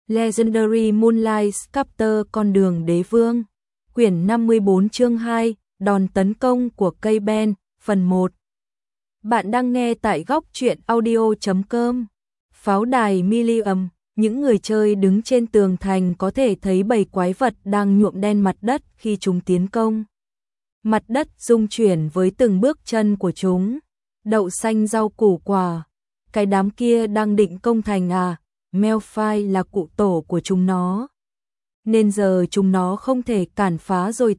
Legendary Moonlight Sculptor con đường đế vương. Quyển 54 chương 2, đòn tấn công của cây Ben, phần 1. Bạn đang nghe tại góc truyện audio.com. Pháo đài Millennium, những người chơi đứng trên tường thành có thể thấy bầy quái vật đang nhuộm đen mặt đất khi chúng tiến công. Mặt đất rung chuyển với từng bước chân của chúng. Đậu xanh rau củ quả. Cái đám kia đang định công thành à? Malphite là cụ tổ của chúng nó. Nên giờ chúng nó không thể cản phá rồi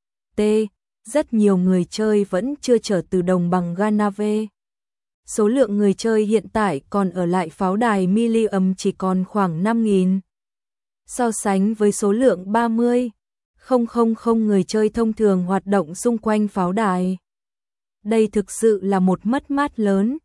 rất nhiều người chơi vẫn chưa trở từ đồng bằng Ganave. Số lượng người chơi hiện tại còn ở lại pháo đài Millennium chỉ còn khoảng 5.000. So sánh với số lượng 30,000 người chơi thông thường hoạt động xung quanh pháo đài. Đây thực sự là một mất mát lớn.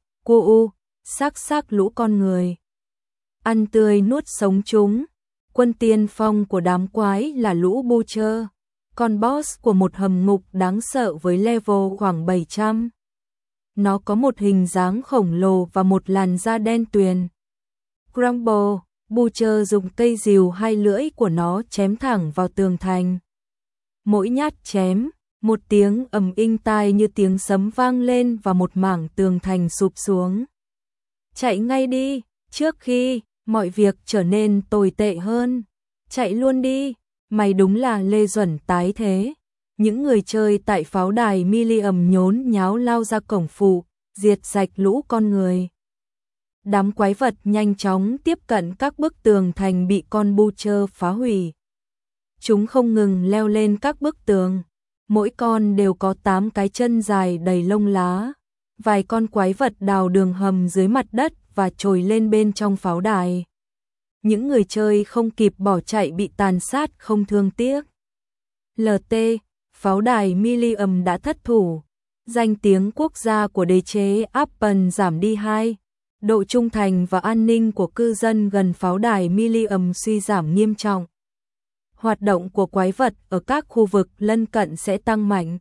Xác lũ con người. Ăn tươi nuốt sống chúng. Quân tiên phong của đám quái là lũ Butcher, con boss của một hầm ngục đáng sợ với level khoảng 700. Nó có một hình dáng khổng lồ và một làn da đen tuyền. Grumble, Butcher dùng cây rìu hai lưỡi của nó chém thẳng vào tường thành. Mỗi nhát chém, một tiếng ầm inh tai như tiếng sấm vang lên và một mảng tường thành sụp xuống. Chạy ngay đi, trước khi mọi việc trở nên tồi tệ hơn. Chạy luôn đi, mày đúng là Lê Duẩn tái thế. Những người chơi tại pháo đài Millennium nhốn nháo lao ra cổng phụ, diệt sạch lũ con người. Đám quái vật nhanh chóng tiếp cận các bức tường thành bị con Butcher phá hủy. Chúng không ngừng leo lên các bức tường. Mỗi con đều có 8 cái chân dài đầy lông lá. Vài con quái vật đào đường hầm dưới mặt đất và trồi lên bên trong pháo đài. Những người chơi không kịp bỏ chạy bị tàn sát không thương tiếc. LT, pháo đài Millennium đã thất thủ. Danh tiếng quốc gia của đế chế Apple giảm đi 2. Độ trung thành và an ninh của cư dân gần pháo đài Millennium suy giảm nghiêm trọng. Hoạt động của quái vật ở các khu vực lân cận sẽ tăng mạnh.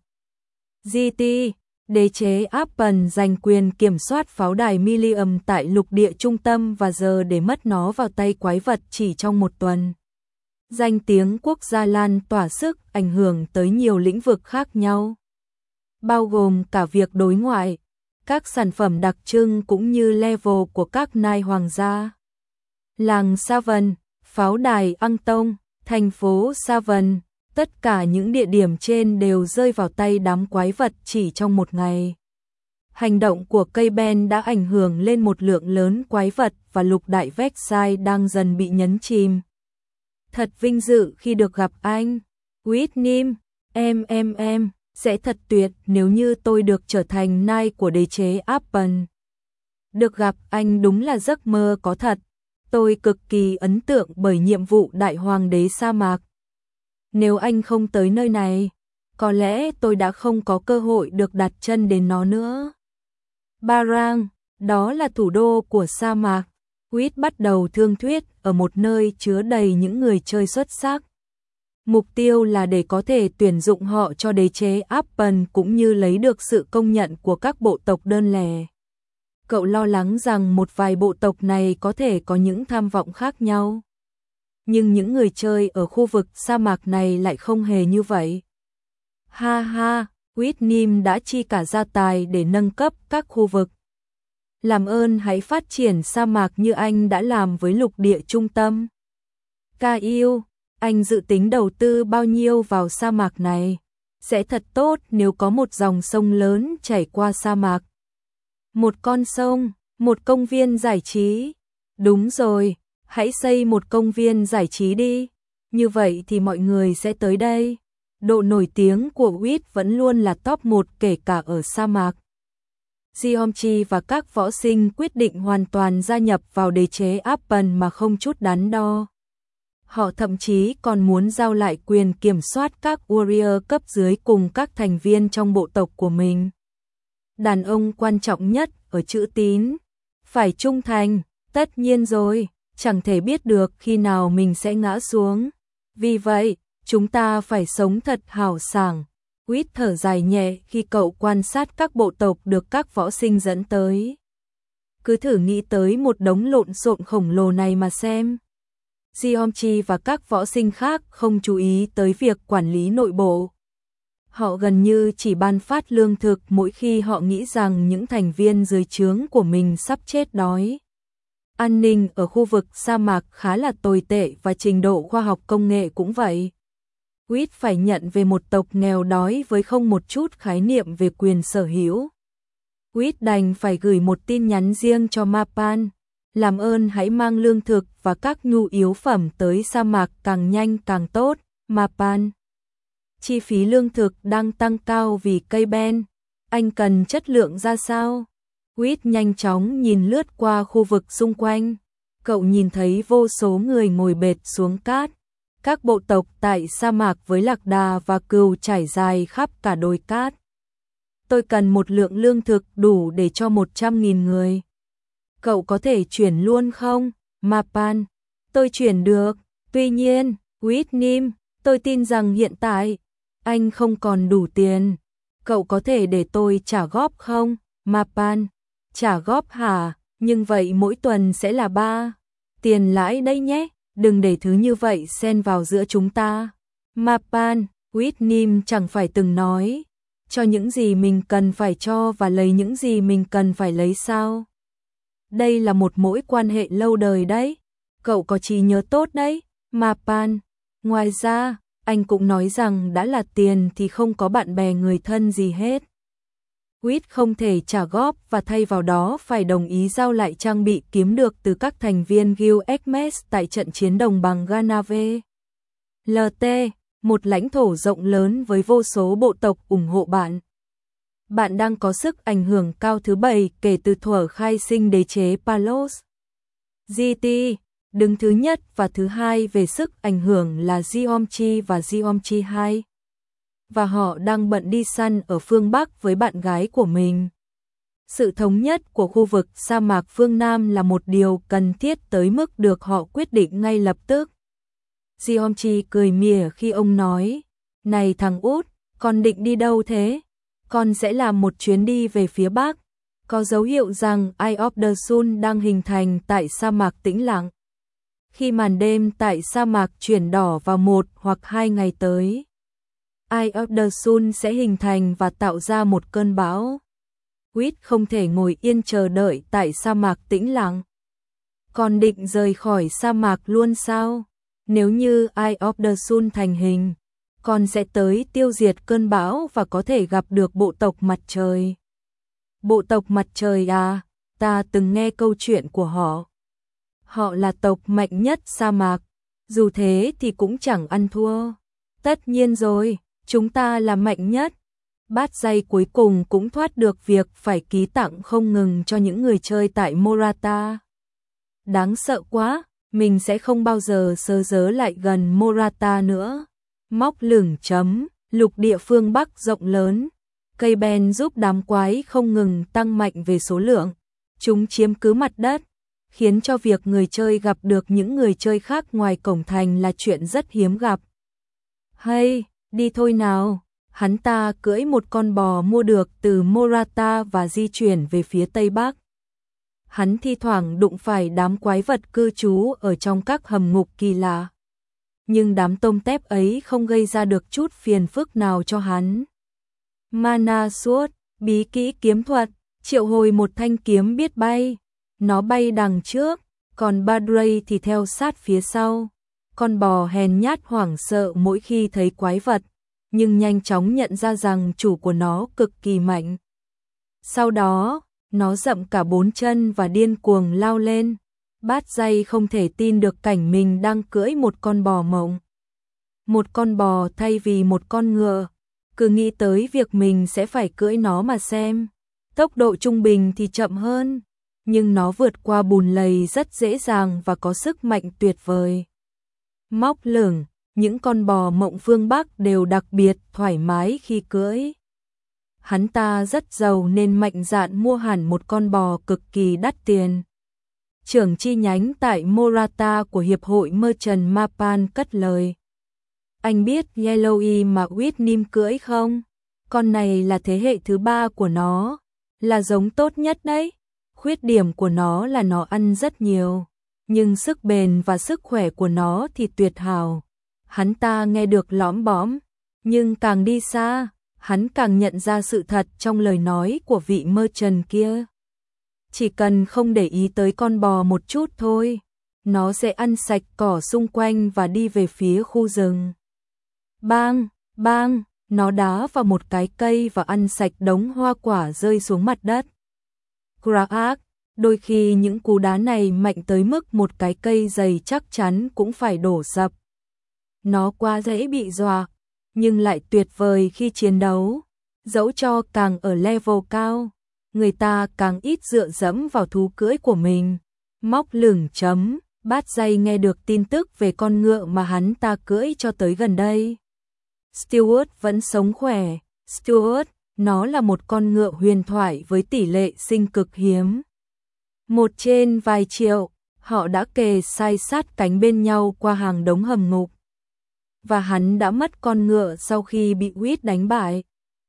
GT, đế chế Apple giành quyền kiểm soát pháo đài Millennium tại lục địa trung tâm và giờ để mất nó vào tay quái vật chỉ trong một tuần. Danh tiếng quốc gia lan tỏa sức ảnh hưởng tới nhiều lĩnh vực khác nhau, bao gồm cả việc đối ngoại, các sản phẩm đặc trưng cũng như level của các nai hoàng gia. Làng Savon, pháo đài Angton, thành phố Savon, tất cả những địa điểm trên đều rơi vào tay đám quái vật chỉ trong một ngày. Hành động của cây Ben đã ảnh hưởng lên một lượng lớn quái vật và lục đại Vexai đang dần bị nhấn chìm. Thật vinh dự khi được gặp anh. Whitney, em, sẽ thật tuyệt nếu như tôi được trở thành nai của đế chế Apple. Được gặp anh đúng là giấc mơ có thật. Tôi cực kỳ ấn tượng bởi nhiệm vụ đại hoàng đế sa mạc. Nếu anh không tới nơi này, có lẽ tôi đã không có cơ hội được đặt chân đến nó nữa. Barang, đó là thủ đô của sa mạc. Quýt bắt đầu thương thuyết ở một nơi chứa đầy những người chơi xuất sắc. Mục tiêu là để có thể tuyển dụng họ cho đế chế Apple cũng như lấy được sự công nhận của các bộ tộc đơn lẻ. Cậu lo lắng rằng một vài bộ tộc này có thể có những tham vọng khác nhau. Nhưng những người chơi ở khu vực sa mạc này lại không hề như vậy. Ha, Whitney đã chi cả gia tài để nâng cấp các khu vực. Làm ơn hãy phát triển sa mạc như anh đã làm với lục địa trung tâm. Kyle, anh dự tính đầu tư bao nhiêu vào sa mạc này? Sẽ thật tốt nếu có một dòng sông lớn chảy qua sa mạc. Một con sông, một công viên giải trí. Đúng rồi, hãy xây một công viên giải trí đi. Như vậy thì mọi người sẽ tới đây. Độ nổi tiếng của Wit vẫn luôn là top 1 kể cả ở sa mạc. Geomchi và các võ sinh quyết định hoàn toàn gia nhập vào đế chế Apple mà không chút đắn đo. Họ thậm chí còn muốn giao lại quyền kiểm soát các warrior cấp dưới cùng các thành viên trong bộ tộc của mình. Đàn ông quan trọng nhất ở chữ tín. Phải trung thành, tất nhiên rồi, chẳng thể biết được khi nào mình sẽ ngã xuống. Vì vậy, chúng ta phải sống thật hào sảng. Quýt thở dài nhẹ khi cậu quan sát các bộ tộc được các võ sinh dẫn tới. Cứ thử nghĩ tới một đống lộn xộn khổng lồ này mà xem. Jeomchi và các võ sinh khác không chú ý tới việc quản lý nội bộ. Họ gần như chỉ ban phát lương thực mỗi khi họ nghĩ rằng những thành viên dưới trướng của mình sắp chết đói. An ninh ở khu vực sa mạc khá là tồi tệ và trình độ khoa học công nghệ cũng vậy. Wheat phải nhận về một tộc nghèo đói với không một chút khái niệm về quyền sở hữu. Wheat đành phải gửi một tin nhắn riêng cho Mapan. Làm ơn hãy mang lương thực và các nhu yếu phẩm tới sa mạc càng nhanh càng tốt, Mapan. Chi phí lương thực đang tăng cao vì cây ben. Anh cần chất lượng ra sao? Wheat nhanh chóng nhìn lướt qua khu vực xung quanh. Cậu nhìn thấy vô số người ngồi bệt xuống cát. Các bộ tộc tại sa mạc với lạc đà và cừu trải dài khắp cả đồi cát. Tôi cần một lượng lương thực đủ để cho 100.000 người. Cậu có thể chuyển luôn không, Mapan? Tôi chuyển được. Tuy nhiên, Whitnim, tôi tin rằng hiện tại, anh không còn đủ tiền. Cậu có thể để tôi trả góp không, Mapan? Trả góp hả? Nhưng vậy mỗi tuần sẽ là 3 tiền lãi đấy nhé. Đừng để thứ như vậy xen vào giữa chúng ta. Mapan, Whitnim chẳng phải từng nói, cho những gì mình cần phải cho và lấy những gì mình cần phải lấy sao? Đây là một mối quan hệ lâu đời đấy. Cậu có trí nhớ tốt đấy, Mapan. Ngoài ra, anh cũng nói rằng đã là tiền thì không có bạn bè người thân gì hết. Wheat không thể trả góp và thay vào đó phải đồng ý giao lại trang bị kiếm được từ các thành viên Guild Hermes tại trận chiến đồng bằng Ganave. LT, một lãnh thổ rộng lớn với vô số bộ tộc ủng hộ bạn. Bạn đang có sức ảnh hưởng cao thứ 7 kể từ thuở khai sinh đế chế Palos. GT, đứng thứ nhất và thứ hai về sức ảnh hưởng là Jeomchi và Jeomchi 2. Và họ đang bận đi săn ở phương Bắc với bạn gái của mình. Sự thống nhất của khu vực sa mạc phương Nam là một điều cần thiết tới mức được họ quyết định ngay lập tức. Jeomchi cười mỉa khi ông nói, này thằng út, con định đi đâu thế? Con sẽ làm một chuyến đi về phía Bắc. Có dấu hiệu rằng Eye of the Sun đang hình thành tại sa mạc tĩnh lặng. Khi màn đêm tại sa mạc chuyển đỏ vào 1 hoặc 2 ngày tới, Eye of the Sun sẽ hình thành và tạo ra một cơn bão. Wheat không thể ngồi yên chờ đợi tại sa mạc tĩnh lặng. Còn định rời khỏi sa mạc luôn sao? Nếu như Eye of the Sun thành hình, con sẽ tới tiêu diệt cơn bão và có thể gặp được bộ tộc mặt trời. Bộ tộc mặt trời à? Ta từng nghe câu chuyện của họ. Họ là tộc mạnh nhất sa mạc. Dù thế thì cũng chẳng ăn thua. Tất nhiên rồi, chúng ta là mạnh nhất. Bát dây cuối cùng cũng thoát được việc phải ký tặng không ngừng cho những người chơi tại Morata. Đáng sợ quá, mình sẽ không bao giờ sơ dớ lại gần Morata nữa. Móc lửng chấm, lục địa phương Bắc rộng lớn. Cây ben giúp đám quái không ngừng tăng mạnh về số lượng. Chúng chiếm cứ mặt đất, khiến cho việc người chơi gặp được những người chơi khác ngoài cổng thành là chuyện rất hiếm gặp. Hay, đi thôi nào. Hắn ta cưỡi một con bò mua được từ Morata và di chuyển về phía Tây Bắc. Hắn thi thoảng đụng phải đám quái vật cư trú ở trong các hầm ngục kỳ lạ. Nhưng đám tôm tép ấy không gây ra được chút phiền phức nào cho hắn. Mana suốt, bí kỹ kiếm thuật, triệu hồi một thanh kiếm biết bay. Nó bay đằng trước, còn Badray thì theo sát phía sau. Con bò hèn nhát hoảng sợ mỗi khi thấy quái vật, nhưng nhanh chóng nhận ra rằng chủ của nó cực kỳ mạnh. Sau đó, nó dậm cả 4 chân và điên cuồng lao lên. Bát dây không thể tin được cảnh mình đang cưỡi một con bò mộng. Một con bò thay vì một con ngựa. Cứ nghĩ tới việc mình sẽ phải cưỡi nó mà xem. Tốc độ trung bình thì chậm hơn, nhưng nó vượt qua bùn lầy rất dễ dàng và có sức mạnh tuyệt vời. Móc lửng, những con bò mộng phương Bắc đều đặc biệt thoải mái khi cưỡi. Hắn ta rất giàu nên mạnh dạn mua hẳn một con bò cực kỳ đắt tiền. Trưởng chi nhánh tại Morata của Hiệp hội Merchant Mapan cất lời. Anh biết Yellowy mà Whitnim cưỡi không? Con này là thế hệ thứ 3 của nó, là giống tốt nhất đấy. Khuyết điểm của nó là nó ăn rất nhiều, nhưng sức bền và sức khỏe của nó thì tuyệt hảo. Hắn ta nghe được lõm bõm, nhưng càng đi xa, hắn càng nhận ra sự thật trong lời nói của vị merchant kia. Chỉ cần không để ý tới con bò một chút thôi, nó sẽ ăn sạch cỏ xung quanh và đi về phía khu rừng. Bang, bang, nó đá vào một cái cây và ăn sạch đống hoa quả rơi xuống mặt đất. Crack, đôi khi những cú đá này mạnh tới mức một cái cây dày chắc chắn cũng phải đổ sập. Nó quá dễ bị dọa, nhưng lại tuyệt vời khi chiến đấu. Dẫu cho càng ở level cao, người ta càng ít dựa dẫm vào thú cưỡi của mình. Móc lửng chấm, Bát Dây nghe được tin tức về con ngựa mà hắn ta cưỡi cho tới gần đây. Stewart vẫn sống khỏe. Stewart, nó là một con ngựa huyền thoại với tỷ lệ sinh cực hiếm. 1 trên vài triệu, họ đã kề sai sát cánh bên nhau qua hàng đống hầm ngục. Và hắn đã mất con ngựa sau khi bị Whit đánh bại.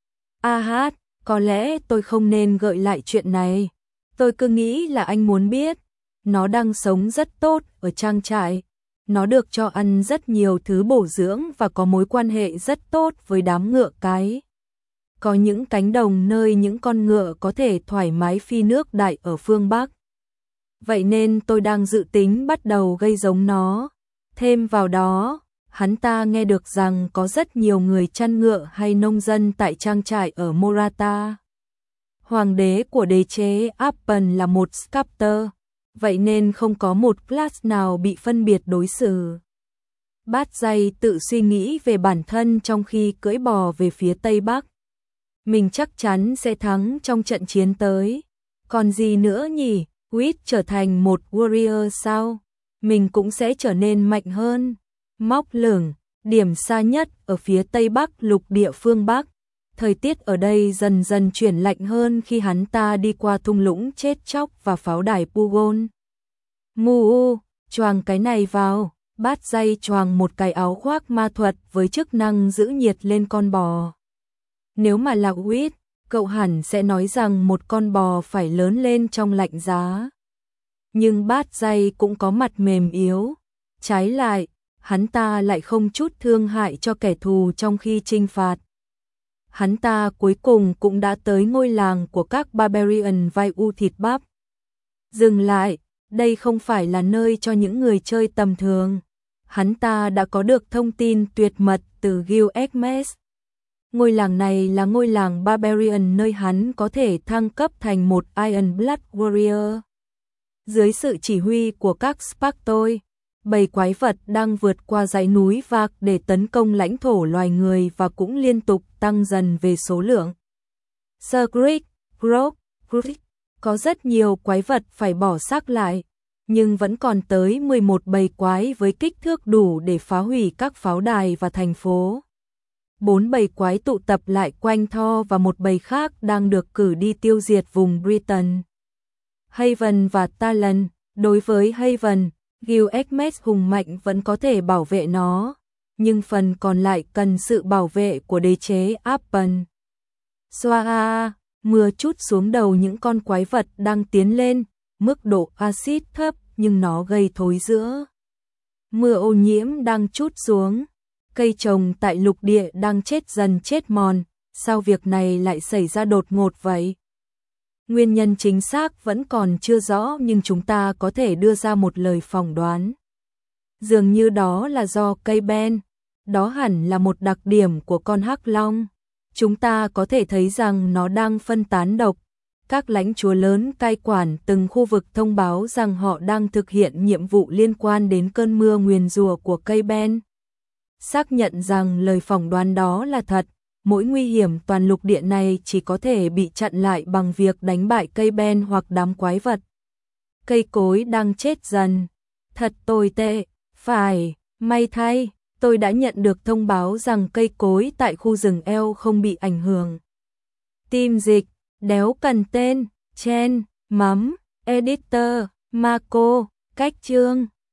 Có lẽ tôi không nên gợi lại chuyện này. Tôi cứ nghĩ là anh muốn biết. Nó đang sống rất tốt ở trang trại. Nó được cho ăn rất nhiều thứ bổ dưỡng và có mối quan hệ rất tốt với đám ngựa cái. Có những cánh đồng nơi những con ngựa có thể thoải mái phi nước đại ở phương Bắc. Vậy nên tôi đang dự tính bắt đầu gây giống nó. Thêm vào đó, hắn ta nghe được rằng có rất nhiều người chăn ngựa hay nông dân tại trang trại ở Morata. Hoàng đế của đế chế Appen là một sculptor, vậy nên không có một class nào bị phân biệt đối xử. Bát Dây tự suy nghĩ về bản thân trong khi cưỡi bò về phía Tây Bắc. Mình chắc chắn sẽ thắng trong trận chiến tới. Còn gì nữa nhỉ? Whit trở thành một warrior sao? Mình cũng sẽ trở nên mạnh hơn. Móc lửng, điểm xa nhất ở phía Tây Bắc lục địa phương Bắc. Thời tiết ở đây dần dần chuyển lạnh hơn khi hắn ta đi qua thung lũng chết chóc và pháo đài Pugon. Choàng cái này vào. Bát Dây choàng một cái áo khoác ma thuật với chức năng giữ nhiệt lên con bò. Nếu mà là Whit, cậu hẳn sẽ nói rằng một con bò phải lớn lên trong lạnh giá. Nhưng Bát Dây cũng có mặt mềm yếu. Trái lại, hắn ta lại không chút thương hại cho kẻ thù trong khi chinh phạt. Hắn ta cuối cùng cũng đã tới ngôi làng của các barbarian vai u thịt bắp. Dừng lại, đây không phải là nơi cho những người chơi tầm thường. Hắn ta đã có được thông tin tuyệt mật từ Gil Ekmes. Ngôi làng này là ngôi làng barbarian nơi hắn có thể thăng cấp thành một Iron Blood Warrior. Dưới sự chỉ huy của các Spartoi, bầy quái vật đang vượt qua dãy núi Vạc để tấn công lãnh thổ loài người và cũng liên tục tăng dần về số lượng. Skrik, Grok, có rất nhiều quái vật phải bỏ xác lại, nhưng vẫn còn tới 11 bầy quái với kích thước đủ để phá hủy các pháo đài và thành phố. 4 bầy quái tụ tập lại quanh Thor và một bầy khác đang được cử đi tiêu diệt vùng Britain. Haven và Talon, đối với Haven, Gil Ekmes hùng mạnh vẫn có thể bảo vệ nó, nhưng phần còn lại cần sự bảo vệ của đế chế Appen. Xoa, mưa trút xuống đầu những con quái vật đang tiến lên, mức độ axit thấp nhưng nó gây thối rữa. Mưa ô nhiễm đang trút xuống, cây trồng tại lục địa đang chết dần chết mòn, sao việc này lại xảy ra đột ngột vậy? Nguyên nhân chính xác vẫn còn chưa rõ nhưng chúng ta có thể đưa ra một lời phỏng đoán. Dường như đó là do cây ben, đó hẳn là một đặc điểm của con hắc long. Chúng ta có thể thấy rằng nó đang phân tán độc. Các lãnh chúa lớn cai quản từng khu vực thông báo rằng họ đang thực hiện nhiệm vụ liên quan đến cơn mưa nguyền rủa của cây ben. Xác nhận rằng lời phỏng đoán đó là thật, mỗi nguy hiểm toàn lục địa này chỉ có thể bị chặn lại bằng việc đánh bại cây ben hoặc đám quái vật. Cây cối đang chết dần. Thật tồi tệ, phải, may thay, tôi đã nhận được thông báo rằng cây cối tại khu rừng eo không bị ảnh hưởng. Team dịch, đéo cần tên, Chen, Mắm, Editor, Marco, cách chương.